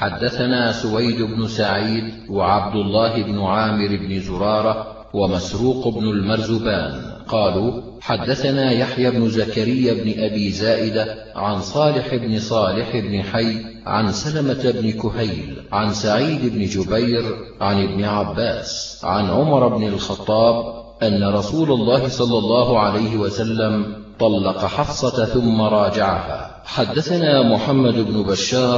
حدثنا سويد بن سعيد وعبد الله بن عامر بن زرارة ومسروق بن المرزبان قالوا حدثنا يحيى بن زكريا بن أبي زائدة عن صالح بن حي عن سلمة بن كهيل عن سعيد بن جبير عن ابن عباس عن عمر بن الخطاب أن رسول الله صلى الله عليه وسلم طلق حفصة ثم راجعها. حدثنا محمد بن بشار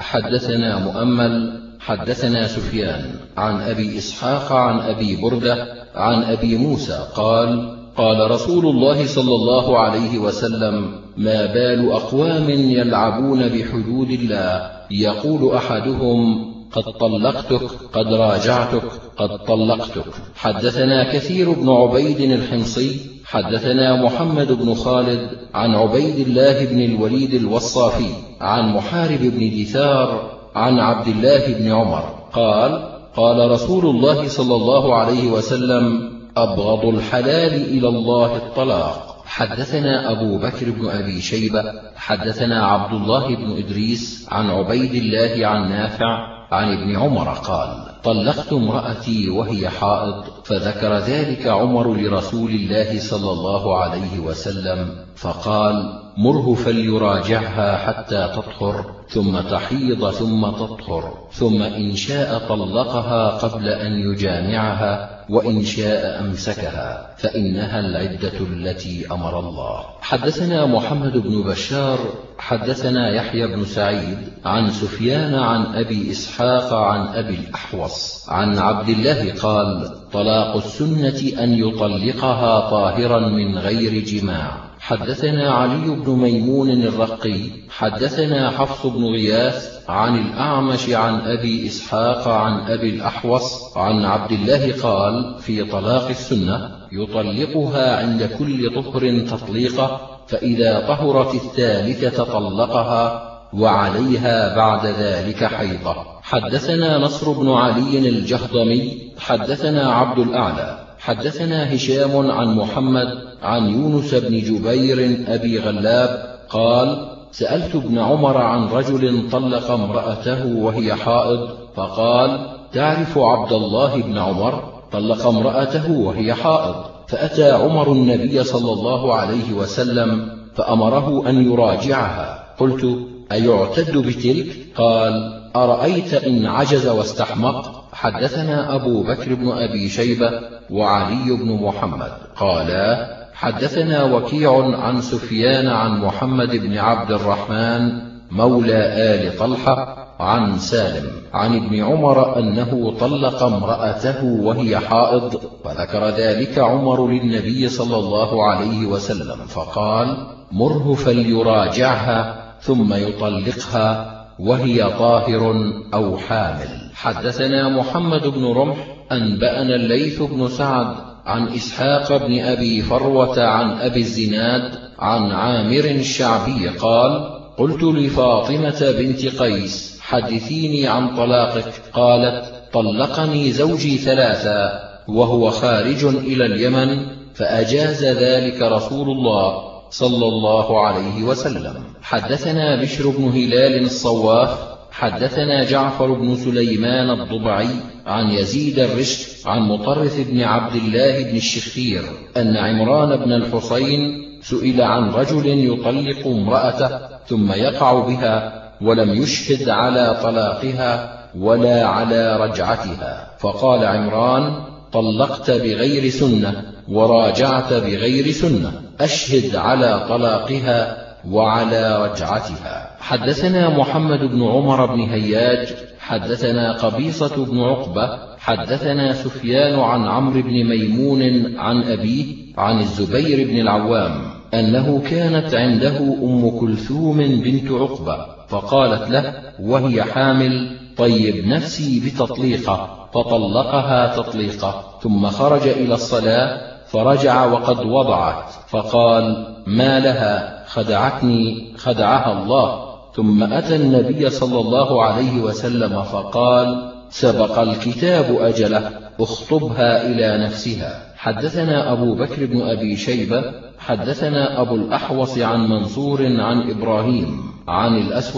حدثنا مؤمل حدثنا سفيان عن أبي إسحاق عن أبي بردة عن أبي موسى قال قال رسول الله صلى الله عليه وسلم ما بال أقوام يلعبون بحدود الله يقول أحدهم قد طلقتك قد راجعتك قد طلقتك. حدثنا كثير بن عبيد الحمصي حدثنا محمد بن خالد عن عبيد الله بن الوليد الوصافي عن محارب بن دثار عن عبد الله بن عمر قال قال رسول الله صلى الله عليه وسلم أبغض الحلال إلى الله الطلاق. حدثنا أبو بكر بن أبي شيبة حدثنا عبد الله بن إدريس عن عبيد الله عن نافع عن ابن عمر قال طلقت امرأتي وهي حائض فذكر ذلك عمر لرسول الله صلى الله عليه وسلم فقال مره فليراجعها حتى تطهر ثم تحيض ثم تطهر ثم إن شاء طلقها قبل أن يجامعها وإن شاء أمسكها فإنها العدة التي أمر الله. حدثنا محمد بن بشار حدثنا يحيى بن سعيد عن سفيان عن أبي إسحاق عن أبي الأحوص عن عبد الله قال طلاق السنة أن يطلقها طاهرا من غير جماع. حدثنا علي بن ميمون الرقي حدثنا حفص بن غياث عن الأعمش عن أبي إسحاق عن أبي الأحوص عن عبد الله قال في طلاق السنة يطلقها عند كل طهر تطليقة فإذا طهرت الثالثة طلقها وعليها بعد ذلك حيضة. حدثنا نصر بن علي الجهضمي حدثنا عبد الأعلى حدثنا هشام عن محمد عن يونس بن جبير أبي غلاب قال سألت ابن عمر عن رجل طلق امرأته وهي حائض فقال تعرف عبد الله بن عمر طلق امرأته وهي حائض فأتى عمر النبي صلى الله عليه وسلم فأمره أن يراجعها. قلت أيعتد بتلك؟ قال أرأيت إن عجز واستحمق. حدثنا أبو بكر بن أبي شيبة وعلي بن محمد قالا حدثنا وكيع عن سفيان عن محمد بن عبد الرحمن مولى آل طلحة عن سالم عن ابن عمر أنه طلق امرأته وهي حائض فذكر ذلك عمر للنبي صلى الله عليه وسلم فقال مره فليراجعها ثم يطلقها وهي طاهر أو حامل. حدثنا محمد بن رمح أنبأنا الليث بن سعد عن إسحاق بن أبي فروة عن أبي الزناد عن عامر الشعبي قال قلت لفاطمة بنت قيس حدثيني عن طلاقك قالت طلقني زوجي 3 وهو خارج إلى اليمن فأجاز ذلك رسول الله صلى الله عليه وسلم. حدثنا بشر بن هلال الصواف حدثنا جعفر بن سليمان الضبعي عن يزيد الرشك عن مطرف بن عبد الله بن الشخير أن عمران بن الحصين سئل عن رجل يطلق امرأته ثم يقع بها ولم يشهد على طلاقها ولا على رجعتها فقال عمران طلقت بغير سنة وراجعت بغير سنة أشهد على طلاقها وعلى رجعتها. حدثنا محمد بن عمر بن هياج حدثنا قبيصة بن عقبة حدثنا سفيان عن عمرو بن ميمون عن أبيه عن الزبير بن العوام أنه كانت عنده أم كلثوم بنت عقبة فقالت له وهي حامل طيب نفسي بتطليقة فطلقها تطليقة ثم خرج إلى الصلاة فرجع وقد وضعت فقال ما لها خدعتني خدعها الله ثم أتى النبي صلى الله عليه وسلم فقال سبق الكتاب أجله اخطبها إلى نفسها. حدثنا أبو بكر بن أبي شيبة حدثنا أبو الأحوص عن منصور عن إبراهيم عن الأسود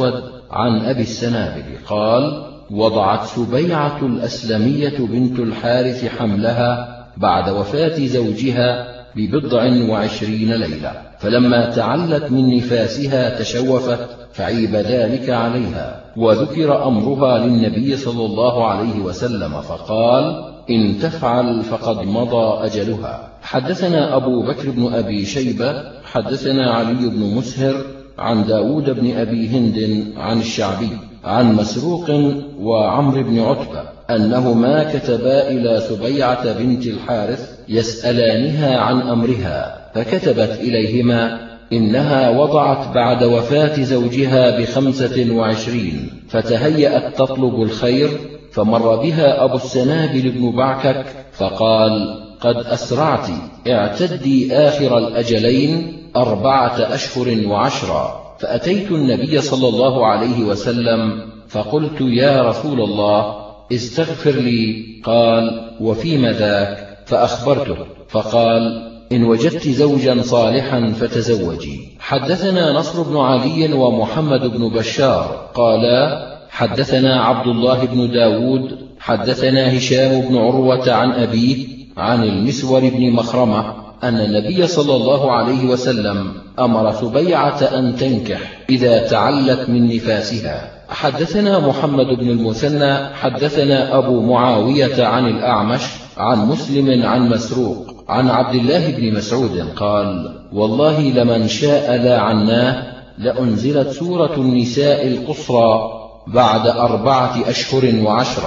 عن أبي السنابل قال: وضعت سبيعة الأسلمية بنت الحارث حملها بعد وفاة زوجها ب20 ليلة، فلما تعلت من نفاسها تشوفت فعيب ذلك عليها، وذكر أمرها للنبي صلى الله عليه وسلم فقال: إن تفعل فقد مضى أجلها. حدثنا أبو بكر بن أبي شيبة حدثنا علي بن مسهر عن داود بن أبي هند عن الشعبي عن مسروق وعمر بن عتبة أنهما كتبا إلى سبيعة بنت الحارث يسألانها عن أمرها، فكتبت إليهما: إنها وضعت بعد وفاة زوجها ب25، فتهيأت تطلب الخير، فمر بها أبو السنابل بن بعكك فقال: قد أسرعت، اعتدي آخر الأجلين 4 أشهر و10. فأتيت النبي صلى الله عليه وسلم فقلت: يا رسول الله، استغفر لي. قال: وفيم ذاك؟ فأخبرته، فقال: إن وجدت زوجا صالحا فتزوجي. حدثنا نصر بن علي ومحمد بن بشار قالا: حدثنا عبد الله بن داود حدثنا هشام بن عروة عن أبيه عن المسور بن مخرمة أن النبي صلى الله عليه وسلم أمر سبيعة أن تنكح إذا تعلت من نفاسها. حدثنا محمد بن المثنى حدثنا أبو معاوية عن الأعمش عن مسلم عن مسروق عن عبد الله بن مسعود قال: والله لمن شاء لا عناه لأنزلت سورة النساء القصرى بعد 4 أشهر و10.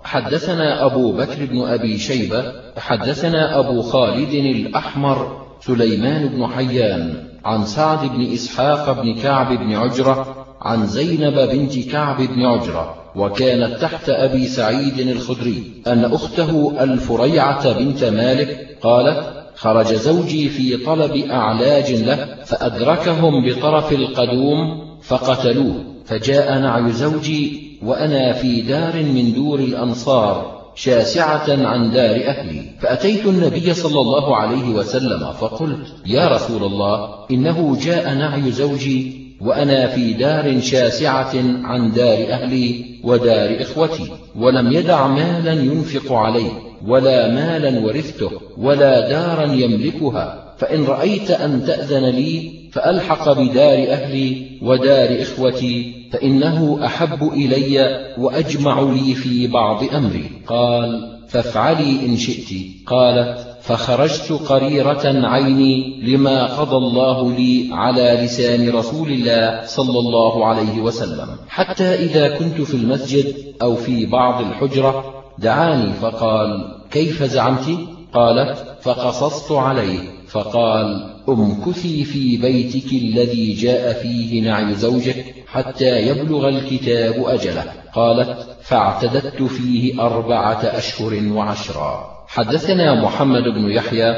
حدثنا أبو بكر بن أبي شيبة حدثنا أبو خالد الأحمر سليمان بن حيان عن سعد بن إسحاق بن كعب بن عجرة عن زينب بنت كعب بن عجرة، وكانت تحت أبي سعيد الخدري، أن أخته الفريعة بنت مالك قالت: خرج زوجي في طلب أعلاج له فأدركهم بطرف القدوم فقتلوه، فجاء نعي زوجي وأنا في دار من دور الأنصار شاسعة عن دار أهلي، فأتيت النبي صلى الله عليه وسلم فقلت: يا رسول الله، إنه جاء نعي زوجي وأنا في دار شاسعة عن دار أهلي ودار إخوتي، ولم يدع مالا ينفق عليه ولا مالا ورثته ولا دارا يملكها، فإن رأيت أن تأذن لي فألحق بدار أهلي ودار إخوتي، فإنه أحب إلي وأجمع لي في بعض أمري. قال: فافعلي إن شئت. قالت: فخرجت قريرة عيني لما قضى الله لي على لسان رسول الله صلى الله عليه وسلم، حتى إذا كنت في المسجد أو في بعض الحجرة دعاني فقال: كيف زعمت؟ قالت: فقصصت عليه، فقال: امكثي في بيتك الذي جاء فيه نعي زوجك حتى يبلغ الكتاب أجله. قالت: فاعتددت فيه 4 أشهر و10. حدثنا محمد بن يحيى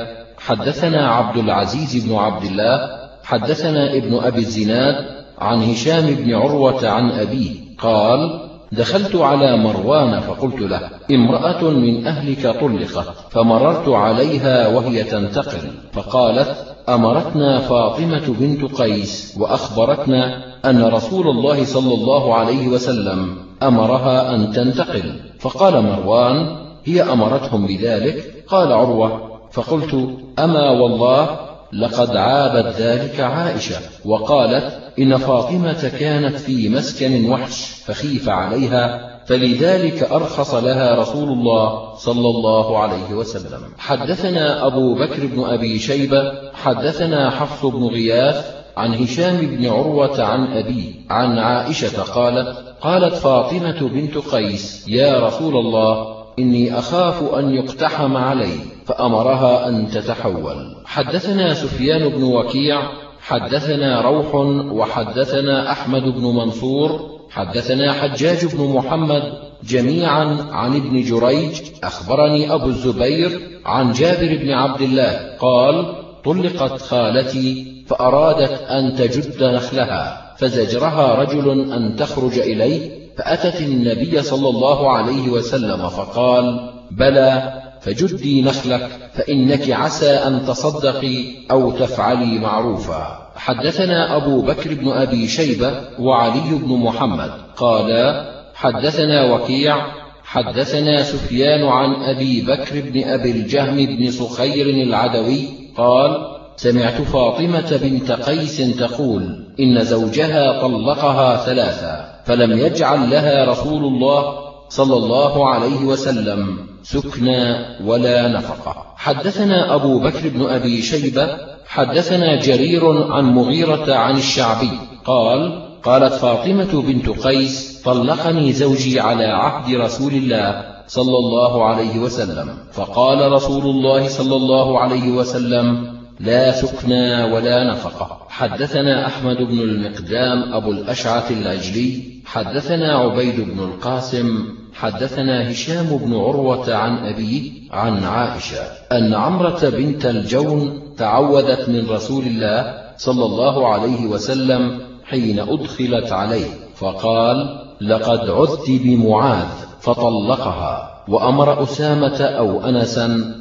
حدثنا عبد العزيز بن عبد الله حدثنا ابن أبي الزناد عن هشام بن عروة عن أبيه قال: دخلت على مروان فقلت له: امرأة من أهلك طلقت، فمررت عليها وهي تنتقل، فقالت: أمرتنا فاطمة بنت قيس وأخبرتنا أن رسول الله صلى الله عليه وسلم أمرها أن تنتقل. فقال مروان: هي أمرتهم بذلك؟ قال عروة: فقلت: أما والله لقد عابت ذلك عائشة، وقالت: إن فاطمة كانت في مسكن وحش فخيف عليها، فلذلك أرخص لها رسول الله صلى الله عليه وسلم. حدثنا أبو بكر بن أبي شيبة حدثنا حفص بن غياث عن هشام بن عروة عن أبيه عن عائشة قالت فاطمة بنت قيس: يا رسول الله، إني أخاف أن يقتحم علي، فأمرها أن تتحول. حدثنا سفيان بن وكيع حدثنا روح وحدثنا أحمد بن منصور حدثنا حجاج بن محمد جميعا عن ابن جريج أخبرني أبو الزبير عن جابر بن عبد الله قال: طلقت خالتي فأرادت أن تجد نخلها، فزجرها رجل أن تخرج إليه، فأتت النبي صلى الله عليه وسلم فقال: بلى، فجدي نخلك، فإنك عسى أن تصدقي أو تفعلي معروفا. حدثنا أبو بكر بن أبي شيبة وعلي بن محمد قالا حدثنا وكيع حدثنا سفيان عن أبي بكر بن أبي الجهم بن صخير العدوي قال سمعت فاطمة بنت قيس تقول إن زوجها طلقها 3 فلم يجعل لها رسول الله صلى الله عليه وسلم سكنى ولا نفقة. حدثنا أبو بكر بن أبي شيبة حدثنا جرير عن مغيرة عن الشعبي قال قالت فاطمة بنت قيس طلقني زوجي على عهد رسول الله صلى الله عليه وسلم، فقال رسول الله صلى الله عليه وسلم لا سكنى ولا نفقة. حدثنا أحمد بن المقدام أبو الأشعث العجلي حدثنا عبيد بن القاسم حدثنا هشام بن عروة عن أبيه عن عائشة أن عمرة بنت الجون تعوذت من رسول الله صلى الله عليه وسلم حين أدخلت عليه فقال لقد عذت بمعاذ فطلقها، وأمر أسامة أو أنسا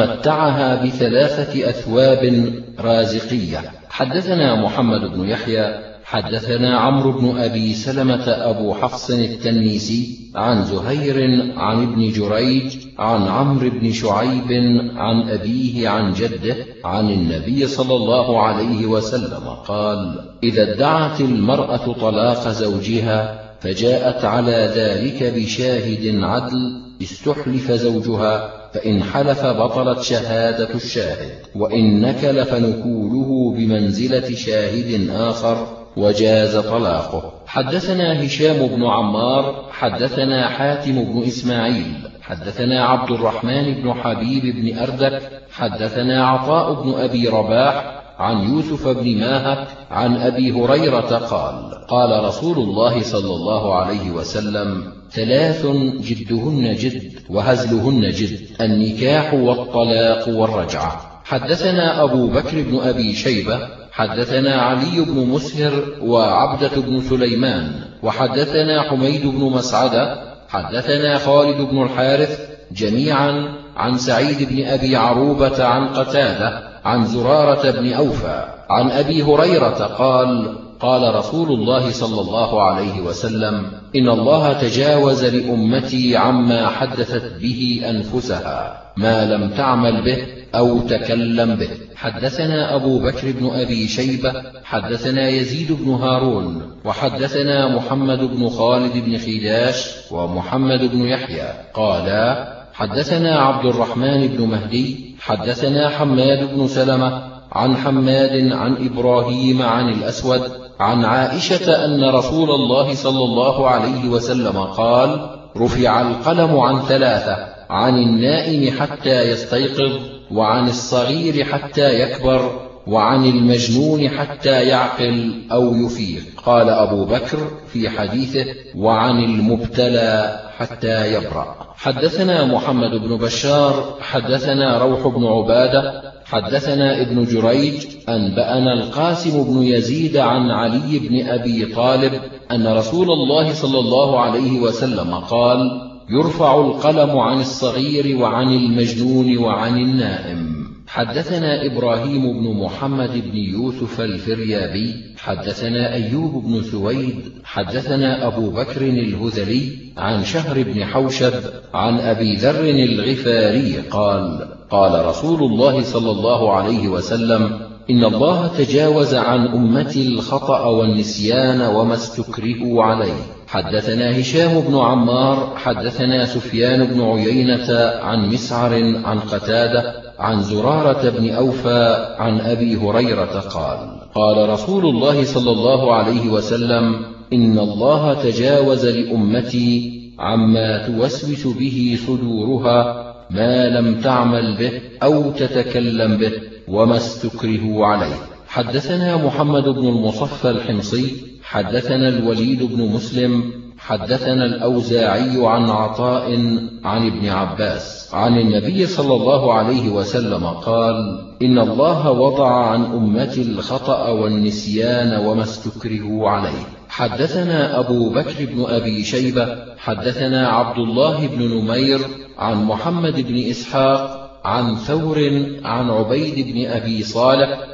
فمتعها ب3 أثواب رازقية. حدثنا محمد بن يحيى حدثنا عمرو بن أبي سلمة أبو حفص التنيسي عن زهير عن ابن جريج عن عمرو بن شعيب عن أبيه عن جده عن النبي صلى الله عليه وسلم قال إذا ادعت المرأة طلاق زوجها فجاءت على ذلك بشاهد عدل استحلف زوجها، فإن حلف بطلت شهادة الشاهد، وإن نكل فنكوله بمنزلة شاهد آخر وجاز طلاقه. حدثنا هشام بن عمار حدثنا حاتم بن إسماعيل حدثنا عبد الرحمن بن حبيب بن أردك حدثنا عطاء بن أبي رباح عن يوسف بن ماهك عن أبي هريرة قال قال رسول الله صلى الله عليه وسلم 3 جدهن جد وهزلهن جد: النكاح والطلاق والرجعة. حدثنا أبو بكر بن أبي شيبة حدثنا علي بن مسهر وعبدة بن سليمان وحدثنا حميد بن مسعدة حدثنا خالد بن الحارث جميعا عن سعيد بن أبي عروبة عن قتادة عن زرارة بن أوفى عن أبي هريرة قال قال رسول الله صلى الله عليه وسلم إن الله تجاوز لأمتي عما حدثت به أنفسها ما لم تعمل به أو تكلم به. حدثنا أبو بكر بن أبي شيبة حدثنا يزيد بن هارون وحدثنا محمد بن خالد بن خداش ومحمد بن يحيى قالا حدثنا عبد الرحمن بن مهدي حدثنا حماد بن سلمة عن حماد عن إبراهيم عن الأسود عن عائشة أن رسول الله صلى الله عليه وسلم قال رفع القلم عن 3: عن النائم حتى يستيقظ، وعن الصغير حتى يكبر، وعن المجنون حتى يعقل أو يفيق. قال أبو بكر في حديثه وعن المبتلى حتى يبرأ. حدثنا محمد بن بشار حدثنا روح بن عبادة حدثنا ابن جريج أنبأنا القاسم بن يزيد عن علي بن أبي طالب أن رسول الله صلى الله عليه وسلم قال يرفع القلم عن الصغير وعن المجنون وعن النائم. حدثنا إبراهيم بن محمد بن يوسف الفريابي حدثنا أيوب بن سويد حدثنا أبو بكر الهذلي عن شهر بن حوشب عن أبي ذر الغفاري قال قال رسول الله صلى الله عليه وسلم إن الله تجاوز عن أمتي الخطأ والنسيان وما استكرهوا عليه. حدثنا هشام بن عمار حدثنا سفيان بن عيينة عن مسعر عن قتادة عن زرارة بن أوفى عن أبي هريرة قال قال رسول الله صلى الله عليه وسلم إن الله تجاوز لأمتي عما توسوس به صدورها ما لم تعمل به أو تتكلم به وما استكرهوا عليه. حدثنا محمد بن المصفى الحمصي حدثنا الوليد بن مسلم حدثنا الأوزاعي عن عطاء عن ابن عباس عن النبي صلى الله عليه وسلم قال إن الله وضع عن أمتي الخطأ والنسيان وما استكرهوا عليه. حدثنا أبو بكر بن أبي شيبة حدثنا عبد الله بن نمير عن محمد بن إسحاق عن ثور عن عبيد بن أبي صالح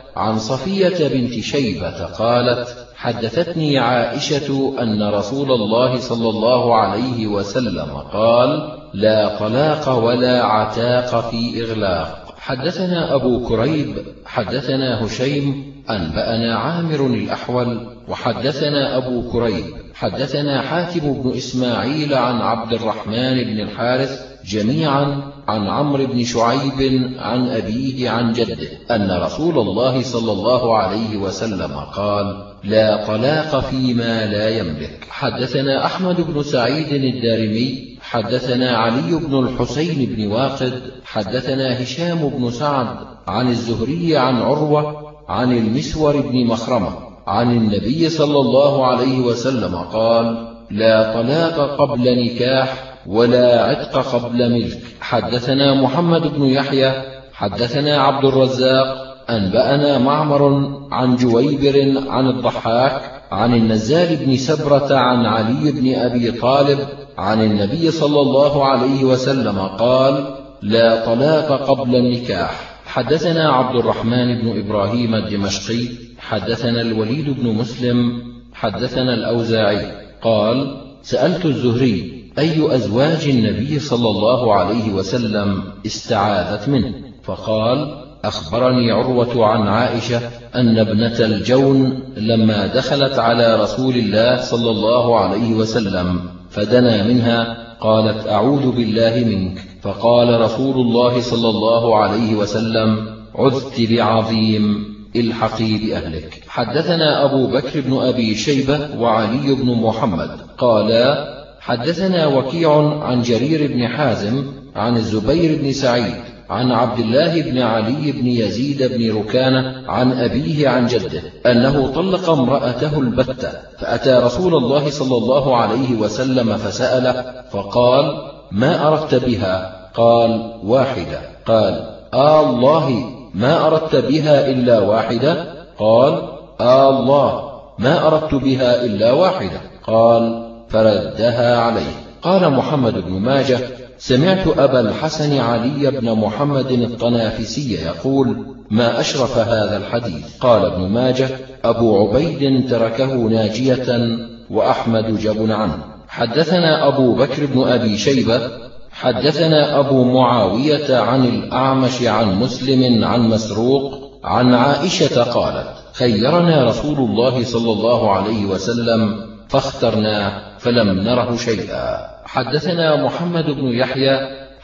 عن صفية بنت شيبة قالت: حدثتني عائشة أن رسول الله صلى الله عليه وسلم قال: لا طلاق ولا عتاق في إغلاق. حدثنا أبو كريب حدثنا هشيم أنبأنا عامر الأحول وحدثنا أبو كريب حدثنا حاتم بن إسماعيل عن عبد الرحمن بن الحارث جميعا عن عمرو بن شعيب عن أبيه عن جده أن رسول الله صلى الله عليه وسلم قال: لا طلاق فيما لا يملك. حدثنا أحمد بن سعيد الدارمي حدثنا علي بن الحسين بن واقد حدثنا هشام بن سعد عن الزهري عن عروة عن المسور بن مخرمة عن النبي صلى الله عليه وسلم قال: لا طلاق قبل نكاح ولا عتق قبل ملك. حدثنا محمد بن يحيى حدثنا عبد الرزاق أنبأنا معمر عن جويبر عن الضحاك عن النزال بن سبرة عن علي بن أبي طالب عن النبي صلى الله عليه وسلم قال: لا طلاق قبل النكاح. حدثنا عبد الرحمن بن إبراهيم الدمشقي حدثنا الوليد بن مسلم حدثنا الأوزاعي قال: سألت الزهري: أي أزواج النبي صلى الله عليه وسلم استعاذت منه؟ فقال: أخبرني عروة عن عائشة أن ابنة الجون لما دخلت على رسول الله صلى الله عليه وسلم فدنا منها قالت: أعوذ بالله منك. فقال رسول الله صلى الله عليه وسلم: عذت بعظيم، الحقي بأهلك. حدثنا أبو بكر بن أبي شيبة وعلي بن محمد قالا: حدثنا وكيع عن جرير بن حازم عن الزبير بن سعيد عن عبد الله بن علي بن يزيد بن ركانة عن أبيه عن جده أنه طلق امرأته البتة فأتى رسول الله صلى الله عليه وسلم فسأله فقال: ما أردت بها؟ قال: واحدة. قال: الله، ما أردت بها إلا واحدة؟ قال: الله، ما أردت بها إلا واحدة. قال: فردها عليه. قال محمد بن ماجه: سمعت أبا الحسن علي بن محمد الطنافسي يقول: ما أشرف هذا الحديث. قال ابن ماجه: أبو عبيد تركه ناجية وأحمد جبن عنه. حدثنا أبو بكر بن أبي شيبة حدثنا أبو معاوية عن الأعمش عن مسلم عن مسروق عن عائشة قالت: خيرنا رسول الله صلى الله عليه وسلم فاخترناه فلم نره شيئا. حدثنا محمد بن يحيى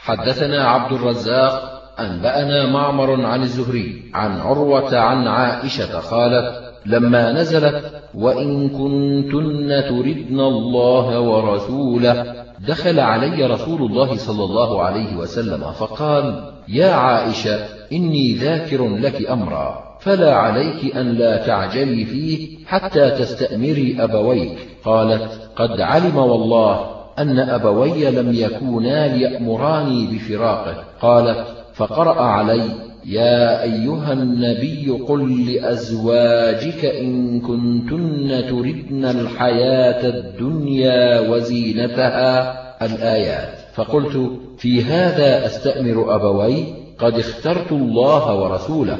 حدثنا عبد الرزاق أنبأنا معمر عن الزهري عن عروة عن عائشة قالت: لما نزلت: وإن كنتن تردن الله ورسوله، دخل علي رسول الله صلى الله عليه وسلم فقال: يا عائشة، إني ذاكر لك أمرا، فلا عليك أن لا تعجلي فيه حتى تستأمري أبويك. قالت: قد علم والله أن أبوي لم يكونا ليأمراني بفراقه. قالت: فقرأ علي: يا أيها النبي قل لأزواجك إن كنتن تردن الحياة الدنيا وزينتها، الآيات. فقلت: في هذا أستأمر أبوي؟ قد اخترت الله ورسوله.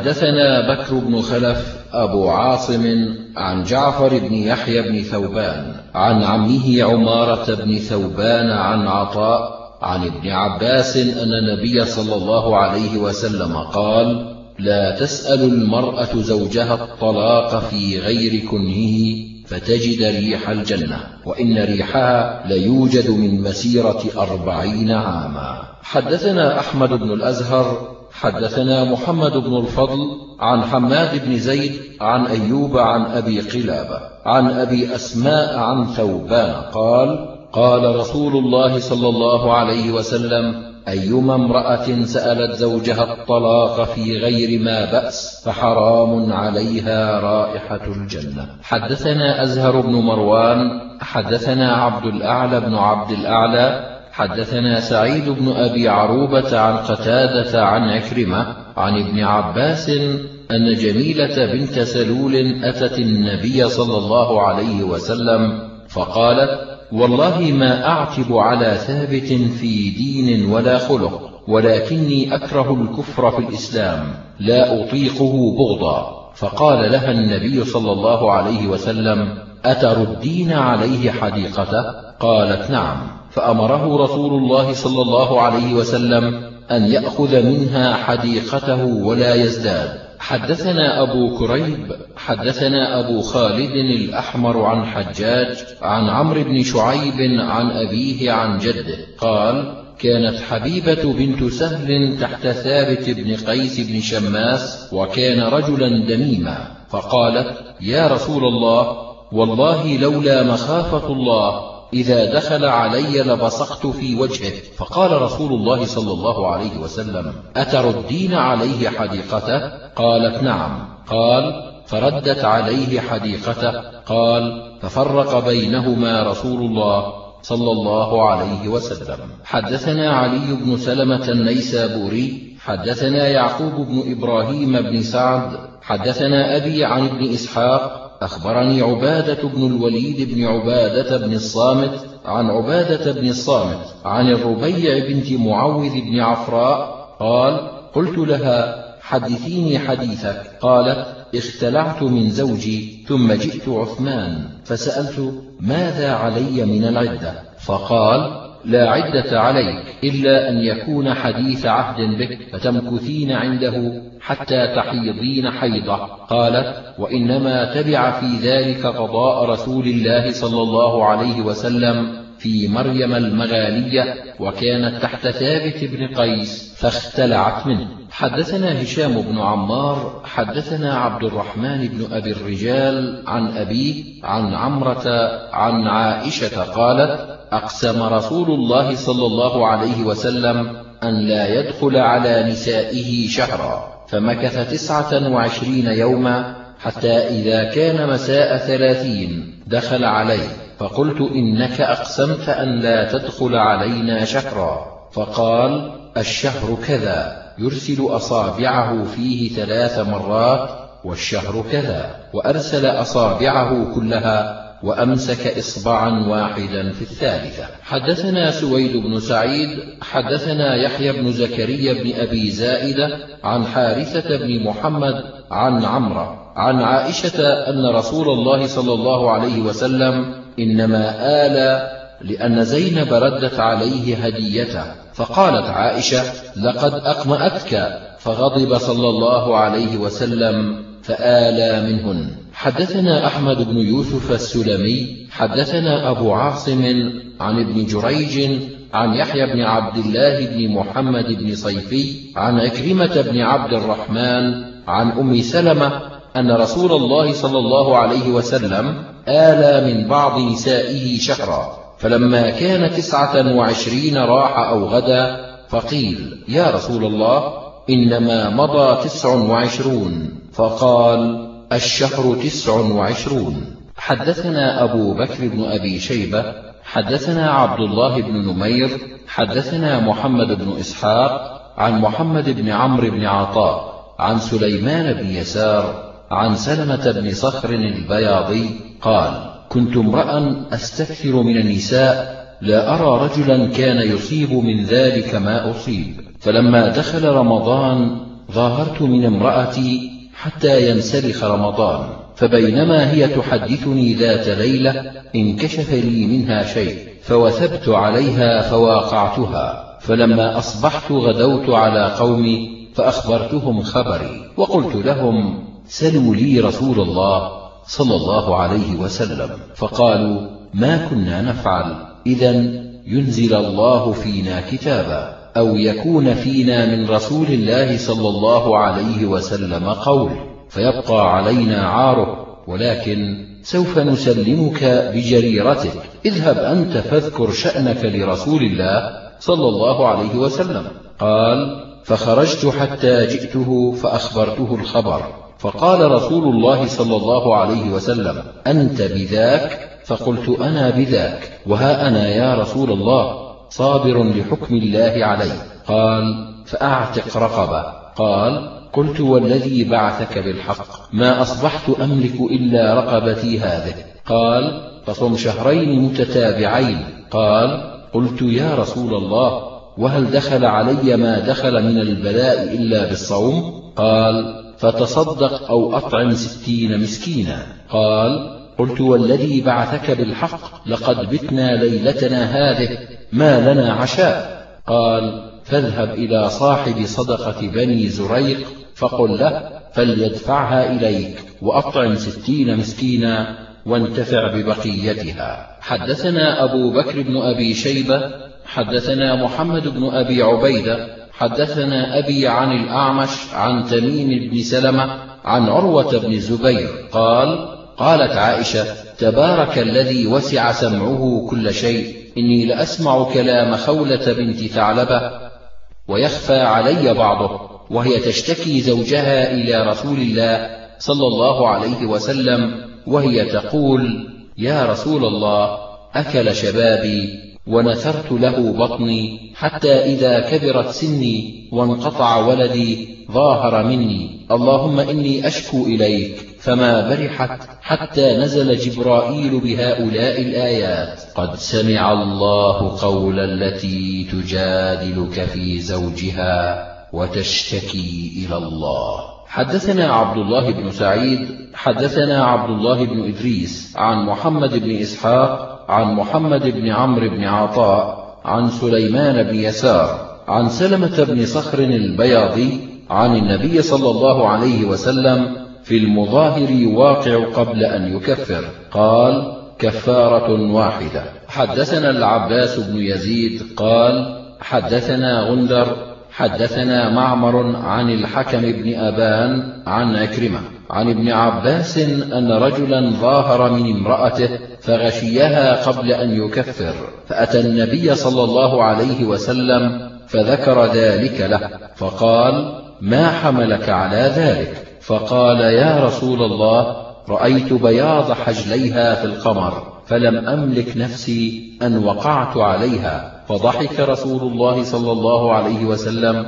حدثنا بكر بن خلف أبو عاصم عن جعفر بن يحيى بن ثوبان عن عمه عمارة بن ثوبان عن عطاء عن ابن عباس أن النبي صلى الله عليه وسلم قال: لا تسأل المرأة زوجها الطلاق في غير كنهه فتجد ريح الجنة، وإن ريحها ليوجد من مسيرة 40 عاما. حدثنا أحمد بن الأزهر حدثنا محمد بن الفضل عن حماد بن زيد عن أيوب عن أبي قلابة عن أبي أسماء عن ثوبان قال: قال رسول الله صلى الله عليه وسلم: أيما امرأة سألت زوجها الطلاق في غير ما بأس فحرام عليها رائحة الجنة. حدثنا أزهر بن مروان حدثنا عبد الأعلى بن عبد الأعلى حدثنا سعيد بن أبي عروبة عن قتادة عن عكرمة عن ابن عباس أن جميلة بنت سلول أتت النبي صلى الله عليه وسلم فقالت: والله ما أعتب على ثابت في دين ولا خلق، ولكني أكره الكفر في الإسلام لا أطيقه بغضا. فقال لها النبي صلى الله عليه وسلم: أتردين عليه حديقته؟ قالت: نعم. فأمره رسول الله صلى الله عليه وسلم أن يأخذ منها حديقته ولا يزداد. حدثنا أبو كريب حدثنا أبو خالد الأحمر عن حجاج عن عمرو بن شعيب عن أبيه عن جده قال: كانت حبيبة بنت سهل تحت ثابت بن قيس بن شماس، وكان رجلا دميما، فقالت: يا رسول الله، والله لولا مخافة الله إذا دخل علي لبصقت في وجهه. فقال رسول الله صلى الله عليه وسلم: أتردين عليه حديقته؟ قالت: نعم. قال: فردت عليه حديقته. قال: ففرق بينهما رسول الله صلى الله عليه وسلم. حدثنا علي بن سلمة النيسابوري حدثنا يعقوب بن إبراهيم بن سعد حدثنا أبي عن ابن إسحاق أخبرني عبادة بن الوليد بن عبادة بن الصامت عن عبادة بن الصامت عن الربيع بنت معوذ بن عفراء قال: قلت لها: حدثيني حديثك. قالت: اختلعت من زوجي ثم جئت عثمان فسألت: ماذا علي من العدة؟ فقال: لا عدة عليك إلا أن يكون حديث عهد بك فتمكثين عنده حتى تحيضين حيضة. قالت: وإنما تبع في ذلك قضاء رسول الله صلى الله عليه وسلم في مريم المغالية، وكانت تحت ثابت بن قيس فاختلعت منه. حدثنا هشام بن عمار حدثنا عبد الرحمن بن أبي الرجال عن أبيه عن عمرة عن عائشة قالت: أقسم رسول الله صلى الله عليه وسلم أن لا يدخل على نسائه شهرا، فمكث 29 يوما، حتى إذا كان مساء 30 دخل عليه، فقلت: إنك أقسمت أن لا تدخل علينا شهرا. فقال: الشهر كذا، يرسل أصابعه فيه 3 مرات، والشهر كذا، وأرسل أصابعه كلها وأمسك إصبعا واحدا في الثالثة. حدثنا سويد بن سعيد حدثنا يحيى بن زكريا بن أبي زائدة عن حارثة بن محمد عن عمرة عن عائشة أن رسول الله صلى الله عليه وسلم إنما آل لأن زينب ردت عليه هديته، فقالت عائشة: لقد أقمأتك، فغضب صلى الله عليه وسلم فآلى منهن. حدثنا أحمد بن يوسف السلمي حدثنا أبو عاصم عن ابن جريج عن يحيى بن عبد الله بن محمد بن صيفي عن عكرمة بن عبد الرحمن عن أم سلمة أن رسول الله صلى الله عليه وسلم آلى من بعض نسائه شهرا، فلما كان 29 راح أو غدا، فقيل: يا رسول الله، إنما مضى 29. فقال: الشهر 29. حدثنا أبو بكر بن أبي شيبة حدثنا عبد الله بن نمير حدثنا محمد بن إسحاق عن محمد بن عمرو بن عطاء عن سليمان بن يسار عن سلمة بن صخر البياضي قال: كنت امرأ أستكثر من النساء، لا أرى رجلا كان يصيب من ذلك ما أصيب، فلما دخل رمضان ظاهرت من امرأتي حتى ينسلخ رمضان، فبينما هي تحدثني ذات ليلة انكشف لي منها شيء، فوثبت عليها فواقعتها، فلما أصبحت غدوت على قومي فأخبرتهم خبري، وقلت لهم: سلوا لي رسول الله صلى الله عليه وسلم، فقالوا: ما كنا نفعل، إذن ينزل الله فينا كتابا، أو يكون فينا من رسول الله صلى الله عليه وسلم قول، فيبقى علينا عاره، ولكن سوف نسلمك بجريرتك، اذهب أنت فاذكر شأنك لرسول الله صلى الله عليه وسلم. قال: فخرجت حتى جئته فأخبرته الخبر، فقال رسول الله صلى الله عليه وسلم: أنت بذاك؟ فقلت: أنا بذاك، وها أنا يا رسول الله صابر لحكم الله علي. قال: فأعتق رقبة. قال: قلت: والذي بعثك بالحق ما أصبحت أملك إلا رقبتي هذه. قال: فصم شهرين متتابعين. قال: قلت: يا رسول الله، وهل دخل علي ما دخل من البلاء إلا بالصوم؟ قال: فتصدق أو أطعم 60 مسكينا. قال: قلت: والذي بعثك بالحق لقد بتنا ليلتنا هذه ما لنا عشاء. قال: فاذهب إلى صاحب صدقة بني زريق فقل له فليدفعها إليك، وأطعم 60 مسكينا وانتفع ببقيتها. حدثنا أبو بكر بن أبي شيبة حدثنا محمد بن أبي عبيدة حدثنا أبي عن الأعمش عن تميم بن سلمة عن عروة بن الزبير قال: قالت عائشة: تبارك الذي وسع سمعه كل شيء، إني لأسمع كلام خولة بنت ثعلبة ويخفى علي بعضه، وهي تشتكي زوجها إلى رسول الله صلى الله عليه وسلم، وهي تقول: يا رسول الله، أكل شبابي ونثرت له بطني، حتى إذا كبرت سني وانقطع ولدي ظاهر مني، اللهم إني أشكو إليك. فما برحت حتى نزل جبرائيل بهؤلاء الآيات: قد سمع الله قول التي تجادلك في زوجها وتشتكي إلى الله. حدثنا عبد الله بن سعيد حدثنا عبد الله بن إدريس عن محمد بن إسحاق عن محمد بن عمرو بن عطاء عن سليمان بن يسار عن سلمة بن صخر البياضي عن النبي صلى الله عليه وسلم في المظاهر يواقع قبل أن يكفر، قال: كفارة واحدة. حدثنا العباس بن يزيد قال: حدثنا غندر حدثنا معمر عن الحكم بن أبان عن عكرمة عن ابن عباس أن رجلا ظاهر من امرأته فغشيها قبل أن يكفر، فأتى النبي صلى الله عليه وسلم فذكر ذلك له، فقال: ما حملك على ذلك؟ فقال: يا رسول الله، رأيت بياض حجليها في القمر فلم أملك نفسي أن وقعت عليها. فضحك رسول الله صلى الله عليه وسلم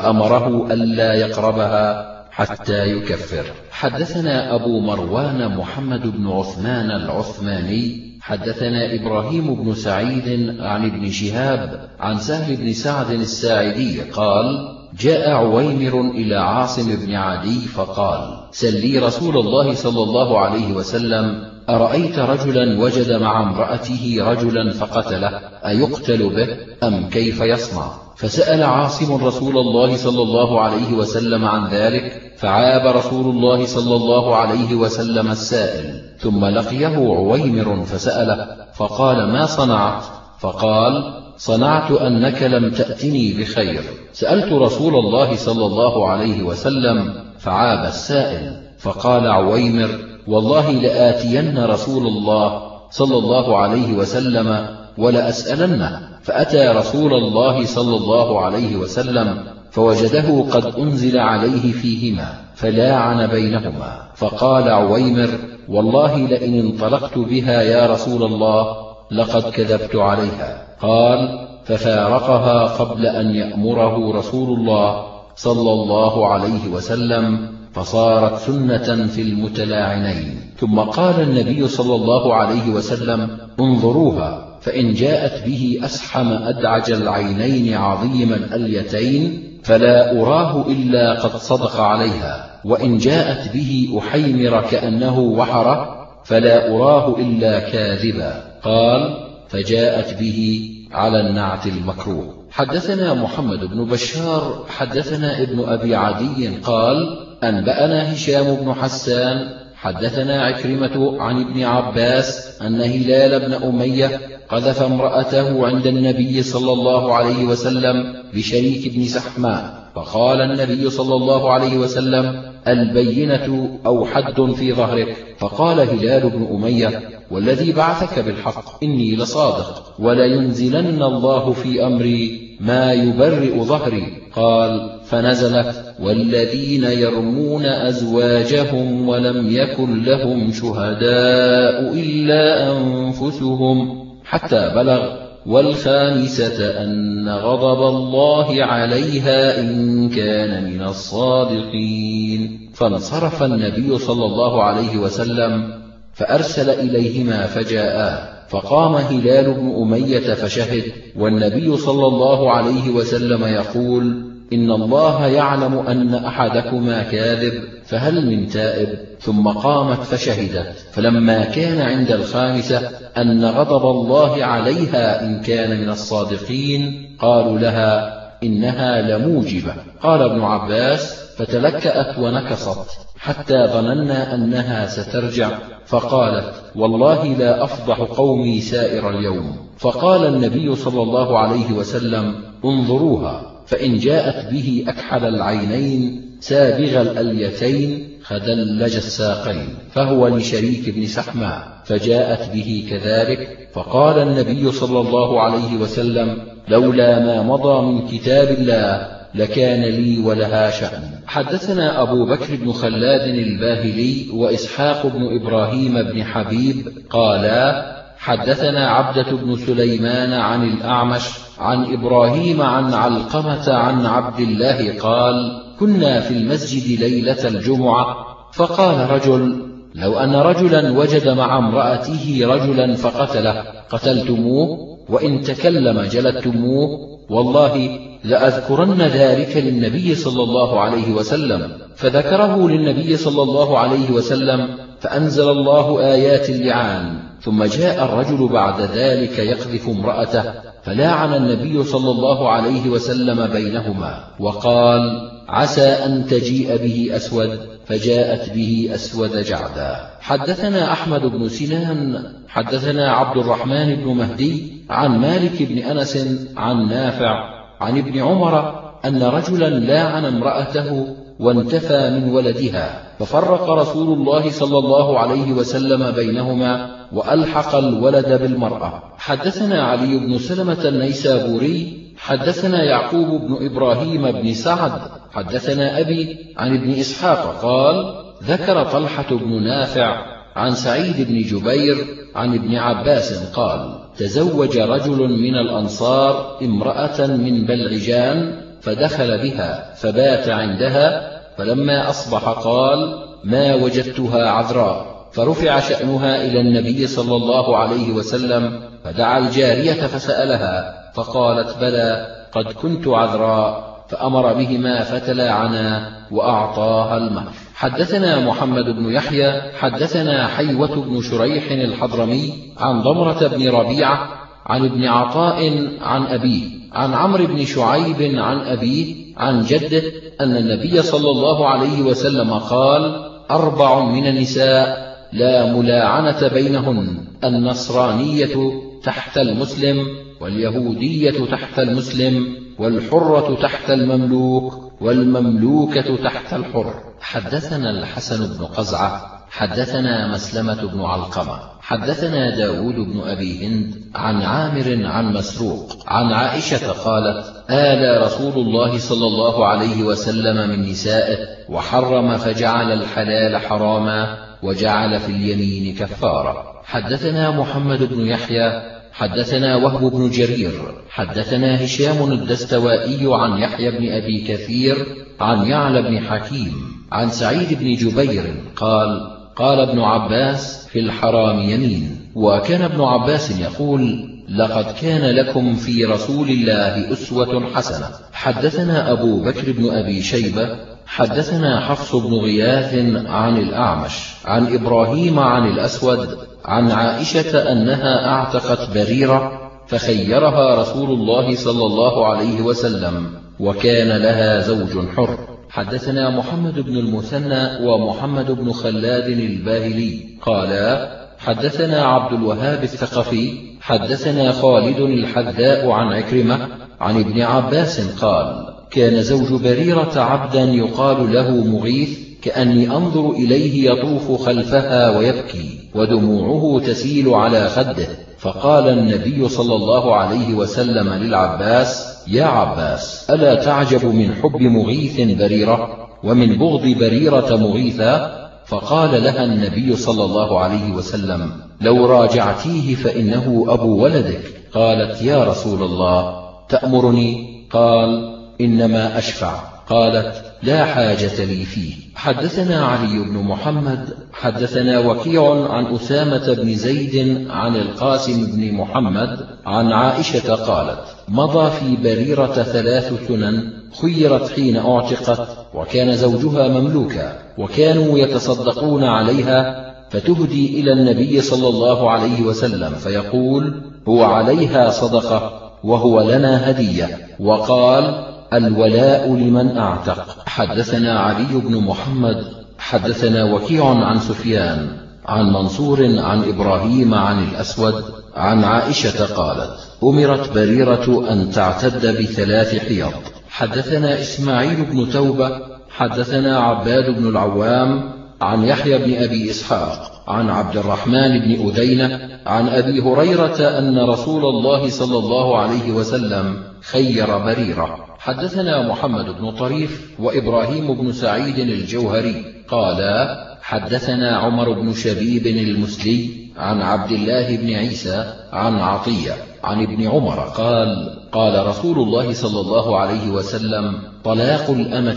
وأمره ألا يقربها حتى يكفر. حدثنا أبو مروان محمد بن عثمان العثماني حدثنا إبراهيم بن سعيد عن ابن شهاب عن سهل بن سعد الساعدي قال: جاء عويمر إلى عاصم بن عدي فقال: سل لي رسول الله صلى الله عليه وسلم: أرأيت رجلا وجد مع امرأته رجلا فقتله، أيقتل به أم كيف يصنع؟ فسأل عاصم رسول الله صلى الله عليه وسلم عن ذلك، فعاب رسول الله صلى الله عليه وسلم السائل، ثم لقيه عويمر فسأله فقال: ما صنعت؟ فقال: صنعت أنك لم تأتني بخير، سألت رسول الله صلى الله عليه وسلم فعاب السائل. فقال عويمر: والله لآتين رسول الله صلى الله عليه وسلم ولأسألنه. فأتى رسول الله صلى الله عليه وسلم فوجده قد أنزل عليه فيهما فلاعن بينهما. فقال عويمر: والله لئن انطلقت بها يا رسول الله لقد كذبت عليها. قال: ففارقها قبل أن يأمره رسول الله صلى الله عليه وسلم، فصارت سنة في المتلاعنين. ثم قال النبي صلى الله عليه وسلم: انظروها، فإن جاءت به أسحم أدعج العينين عظيم الأليتين فلا أراه إلا قد صدق عليها، وإن جاءت به أحيمر كأنه وحره فلا أراه إلا كاذبا. قال: فجاءت به على النعت المكروه. حدثنا محمد بن بشار حدثنا ابن أبي عدي قال: أنبأنا هشام بن حسان حدثنا عكرمة عن ابن عباس أن هلال بن أمية قذف امرأته عند النبي صلى الله عليه وسلم بشريك بن سحماء، فقال النبي صلى الله عليه وسلم: البينة أو حد في ظهرك. فقال هلال بن أمية: والذي بعثك بالحق إني لصادق، ولينزلن الله في أمري ما يبرئ ظهري. قال: فنزلت: والذين يرمون أزواجهم ولم يكن لهم شهداء إلا أنفسهم، حتى بلغ: والخامسة أن غضب الله عليها إن كان من الصادقين. فانصرف النبي صلى الله عليه وسلم فأرسل إليهما فجاءا، فقام هلال بن أمية فشهد، والنبي صلى الله عليه وسلم يقول: إن الله يعلم أن أحدكما كاذب، فهل من تائب؟ ثم قامت فشهدت، فلما كان عند الخامسة أن غضب الله عليها إن كان من الصادقين، قالوا لها: إنها لموجبة. قال ابن عباس: فتلكأت ونكصت حتى ظننا أنها سترجع، فقالت: والله لا أفضح قومي سائر اليوم. فقال النبي صلى الله عليه وسلم: انظروها، فإن جاءت به أكحل العينين سابغ الأليتين خدلج الساقين، فهو لشريك بن سحماء، فجاءت به كذلك. فقال النبي صلى الله عليه وسلم: لولا ما مضى من كتاب الله لكان لي ولها شأن. حدثنا أبو بكر بن خلاد الباهلي وإسحاق بن إبراهيم بن حبيب قالا: حدثنا عبدة بن سليمان عن الأعمش عن إبراهيم عن علقمة عن عبد الله قال: كنا في المسجد ليلة الجمعة، فقال رجل: لو أن رجلا وجد مع امرأته رجلا فقتله قتلتموه؟ وإن تكلم جلدتموه؟ والله لأذكرن ذلك للنبي صلى الله عليه وسلم. فذكره للنبي صلى الله عليه وسلم، فأنزل الله آيات اللعان. ثم جاء الرجل بعد ذلك يقذف امرأته، فلاعن النبي صلى الله عليه وسلم بينهما، وقال: عسى أن تجيء به أسود، فجاءت به أسود جعدا. حدثنا أحمد بن سنان حدثنا عبد الرحمن بن مهدي عن مالك بن أنس عن نافع عن ابن عمر أن رجلا لاعن امرأته وانتفى من ولدها، ففرق رسول الله صلى الله عليه وسلم بينهما وألحق الولد بالمرأة. حدثنا علي بن سلمة النيسابوري حدثنا يعقوب بن إبراهيم بن سعد حدثنا أبي عن ابن إسحاق قال: ذكر طلحة بن نافع عن سعيد بن جبير عن ابن عباس قال: تزوج رجل من الأنصار امرأة من بلعجان، فدخل بها فبات عندها، فلما أصبح قال: ما وجدتها عذراء، فرفع شأنها إلى النبي صلى الله عليه وسلم، فدعا الجارية فسألها، فقالت: بلى، قد كنت عذراء، فأمر بهما فتلاعنا وأعطاها المهر. حدثنا محمد بن يحيى حدثنا حيوة بن شريح الحضرمي عن ضمرة بن ربيعة عن ابن عطاء عن أبيه عن عمرو بن شعيب عن أبيه عن جده أن النبي صلى الله عليه وسلم قال: 4 من النساء لا ملاعنة بينهن: النصرانية تحت المسلم، واليهودية تحت المسلم، والحرة تحت المملوك، والمملوكة تحت الحر. حدثنا الحسن بن قزعة حدثنا مسلمة بن علقمة حدثنا داود بن أبي هند عن عامر عن مسروق عن عائشة قالت: آلى رسول الله صلى الله عليه وسلم من نسائه، وحرم فجعل الحلال حراما، وجعل في اليمين كفارة. حدثنا محمد بن يحيى حدثنا وهب بن جرير حدثنا هشام الدستوائي عن يحيى بن أبي كثير عن يعلى بن حكيم عن سعيد بن جبير قال: قال ابن عباس: في الحرام يمين. وكان ابن عباس يقول: لقد كان لكم في رسول الله أسوة حسنة. حدثنا أبو بكر بن أبي شيبة حدثنا حفص بن غياث عن الأعمش عن إبراهيم عن الأسود عن عائشة أنها أعتقت بريرة، فخيرها رسول الله صلى الله عليه وسلم، وكان لها زوج حر. حدثنا محمد بن المثنى ومحمد بن خلاد الباهلي قالا: حدثنا عبد الوهاب الثقفي حدثنا خالد الحذاء عن عكرمة عن ابن عباس قال: كان زوج بريرة عبدا يقال له مغيث، كأني أنظر إليه يطوف خلفها ويبكي، ودموعه تسيل على خده. فقال النبي صلى الله عليه وسلم للعباس: يا عباس، ألا تعجب من حب مغيث بريرة، ومن بغض بريرة مغيثا؟ فقال لها النبي صلى الله عليه وسلم: لو راجعتيه فإنه أبو ولدك. قالت: يا رسول الله، تأمرني؟ قال: إنما أشفع. قالت: لا حاجة لي فيه. حدثنا علي بن محمد حدثنا وكيع عن أسامة بن زيد عن القاسم بن محمد عن عائشة قالت: مضى في بريرة 3 سنن خيرت حين أعتقت، وكان زوجها مملوكا، وكانوا يتصدقون عليها فتهدي إلى النبي صلى الله عليه وسلم فيقول: هو عليها صدقة وهو لنا هدية. وقال: الولاء لمن أعتق. حدثنا علي بن محمد حدثنا وكيع عن سفيان عن منصور عن إبراهيم عن الأسود عن عائشة قالت: أمرت بريرة أن تعتد ب3 حيض. حدثنا إسماعيل بن توبة حدثنا عباد بن العوام عن يحيى بن أبي إسحاق عن عبد الرحمن بن أدينة عن أبي هريرة أن رسول الله صلى الله عليه وسلم خير بريرة. حدثنا محمد بن طريف وإبراهيم بن سعيد الجوهري قالا: حدثنا عمر بن شبيب المسلي عن عبد الله بن عيسى عن عطية عن ابن عمر قال: قال رسول الله صلى الله عليه وسلم: طلاق الأمة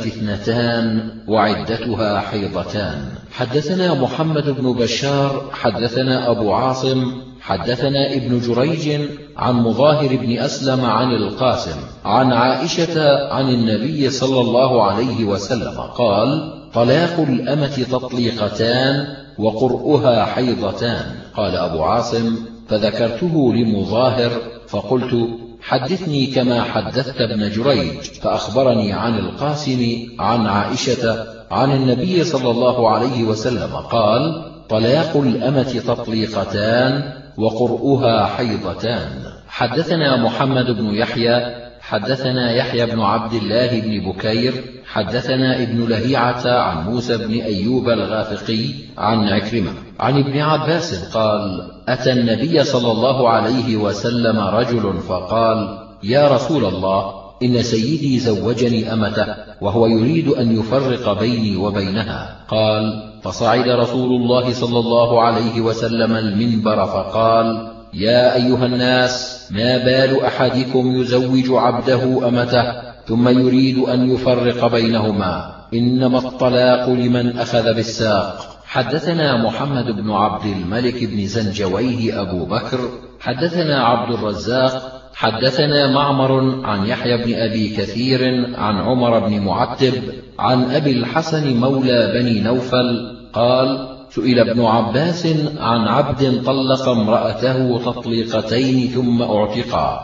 2 وعدتها حيضتان. حدثنا محمد بن بشار حدثنا أبو عاصم حدثنا ابن جريج عن مظاهر بن أسلم عن القاسم عن عائشة عن النبي صلى الله عليه وسلم قال: طلاق الأمة تطليقتان وقرؤها حيضتان. قال أبو عاصم: فذكرته لمظاهر فقلت: حدثني كما حدثت ابن جريج، فأخبرني عن القاسم عن عائشة عن النبي صلى الله عليه وسلم قال: طلاق الأمة تطليقتان وقرؤها حيضتان. حدثنا محمد بن يحيى حدثنا يحيى بن عبد الله بن بكير حدثنا ابن لهيعة عن موسى بن أيوب الغافقي عن عكرمة عن ابن عباس قال: أتى النبي صلى الله عليه وسلم رجل فقال: يا رسول الله، إن سيدي زوجني أمته وهو يريد أن يفرق بيني وبينها. قال: فصعد رسول الله صلى الله عليه وسلم المنبر فقال: يا أيها الناس، ما بال أحدكم يزوج عبده أمته ثم يريد أن يفرق بينهما؟ إنما الطلاق لمن أخذ بالساق. حدثنا محمد بن عبد الملك بن زنجويه أبو بكر حدثنا عبد الرزاق حدثنا معمر عن يحيى بن أبي كثير عن عمر بن معتب عن أبي الحسن مولى بني نوفل قال: سئل ابن عباس عن عبد طلق امرأته تطليقتين ثم اعتقا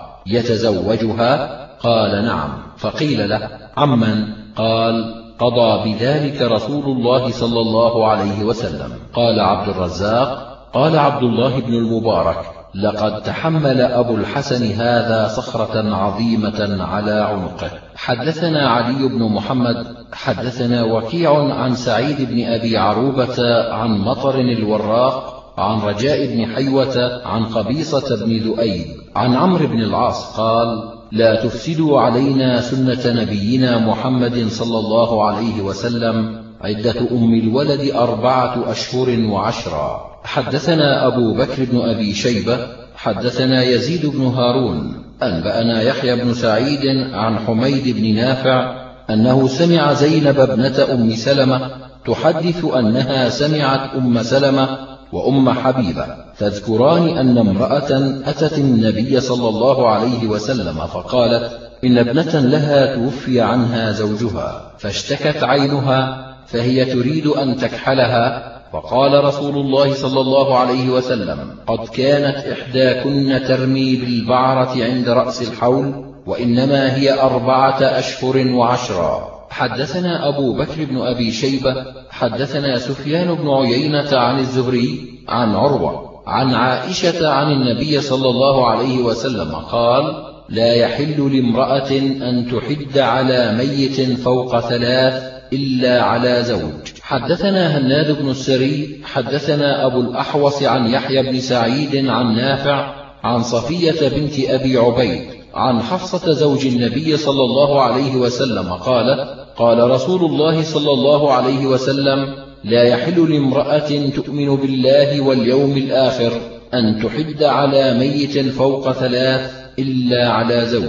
يتزوجها؟ قال: نعم. فقيل له: عمن؟ قال: قضى بذلك رسول الله صلى الله عليه وسلم. قال عبد الرزاق: قال عبد الله بن المبارك: لقد تحمل أبو الحسن هذا صخرة عظيمة على عنقه. حدثنا علي بن محمد حدثنا وكيع عن سعيد بن أبي عروبة عن مطر الوراق عن رجاء بن حيوة عن قبيصة بن ذؤيب عن عمرو بن العاص قال: لا تفسدوا علينا سنة نبينا محمد صلى الله عليه وسلم، عدة أم الولد 4 أشهر و10. حدثنا أبو بكر بن أبي شيبة حدثنا يزيد بن هارون أنبأنا يحيى بن سعيد عن حميد بن نافع أنه سمع زينب ابنة أم سلمة تحدث أنها سمعت أم سلمة وأم حبيبة تذكران أن امرأة أتت النبي صلى الله عليه وسلم فقالت: إن ابنة لها توفي عنها زوجها فاشتكت عينها فهي تريد أن تكحلها، فقال رسول الله صلى الله عليه وسلم: قد كانت إحداكن ترمي بالبعرة عند رأس الحول، وإنما هي 4 أشهر و10. حدثنا أبو بكر بن أبي شيبة حدثنا سفيان بن عيينة عن الزهري عن عروة عن عائشة عن النبي صلى الله عليه وسلم قال: لا يحل لامرأة أن تحد على ميت فوق 3 إلا على زوج. حدثنا هناد بن السري حدثنا أبو الأحوص عن يحيى بن سعيد عن نافع عن صفية بنت أبي عبيد عن حفصة زوج النبي صلى الله عليه وسلم قالت: قال رسول الله صلى الله عليه وسلم: لا يحل لامرأة تؤمن بالله واليوم الآخر أن تحد على ميت فوق 3 إلا على زوج.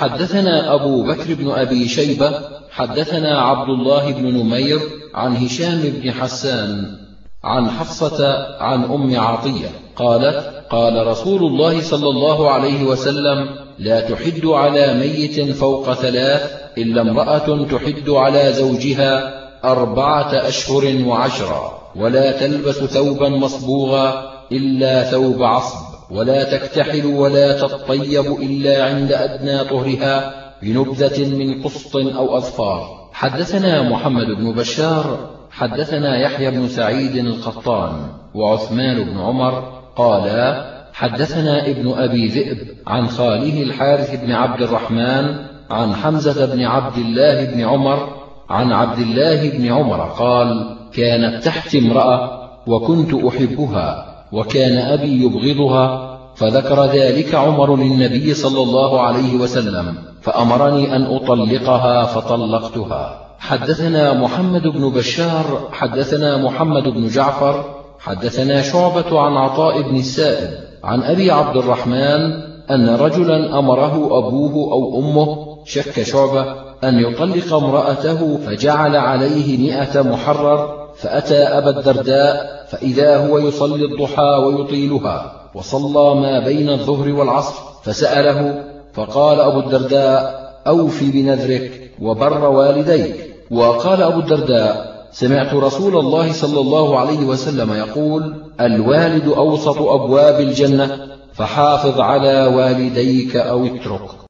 حدثنا أبو بكر بن أبي شيبة حدثنا عبد الله بن نمير عن هشام بن حسان عن حفصة عن أم عطية قالت قال رسول الله صلى الله عليه وسلم لا تحد على ميت فوق 3 إلا امرأة تحد على زوجها 4 أشهر و10 ولا تلبس ثوبا مصبوغا إلا ثوب عصب ولا تكتحل ولا تطيب إلا عند أدنى طهرها بنبذة من قسط أو أظفار. حدثنا محمد بن بشار حدثنا يحيى بن سعيد القطان وعثمان بن عمر قالا حدثنا ابن أبي ذئب عن خاله الحارث بن عبد الرحمن عن حمزة بن عبد الله بن عمر عن عبد الله بن عمر قال كانت تحت امرأة وكنت أحبها وكان أبي يبغضها فذكر ذلك عمر للنبي صلى الله عليه وسلم فأمرني أن أطلقها فطلقتها. حدثنا محمد بن بشار حدثنا محمد بن جعفر حدثنا شعبة عن عطاء بن السائب عن أبي عبد الرحمن أن رجلا أمره أبوه أو أمه شك شعبة أن يطلق امرأته فجعل عليه 100 محرر فأتى أبا الدرداء فإذا هو يصلي الضحى ويطيلها وصلى ما بين الظهر والعصر فسأله فقال أبو الدرداء أوفي بنذرك وبر والديك. وقال أبو الدرداء سمعت رسول الله صلى الله عليه وسلم يقول الوالد أوسط أبواب الجنة فحافظ على والديك أو اترك.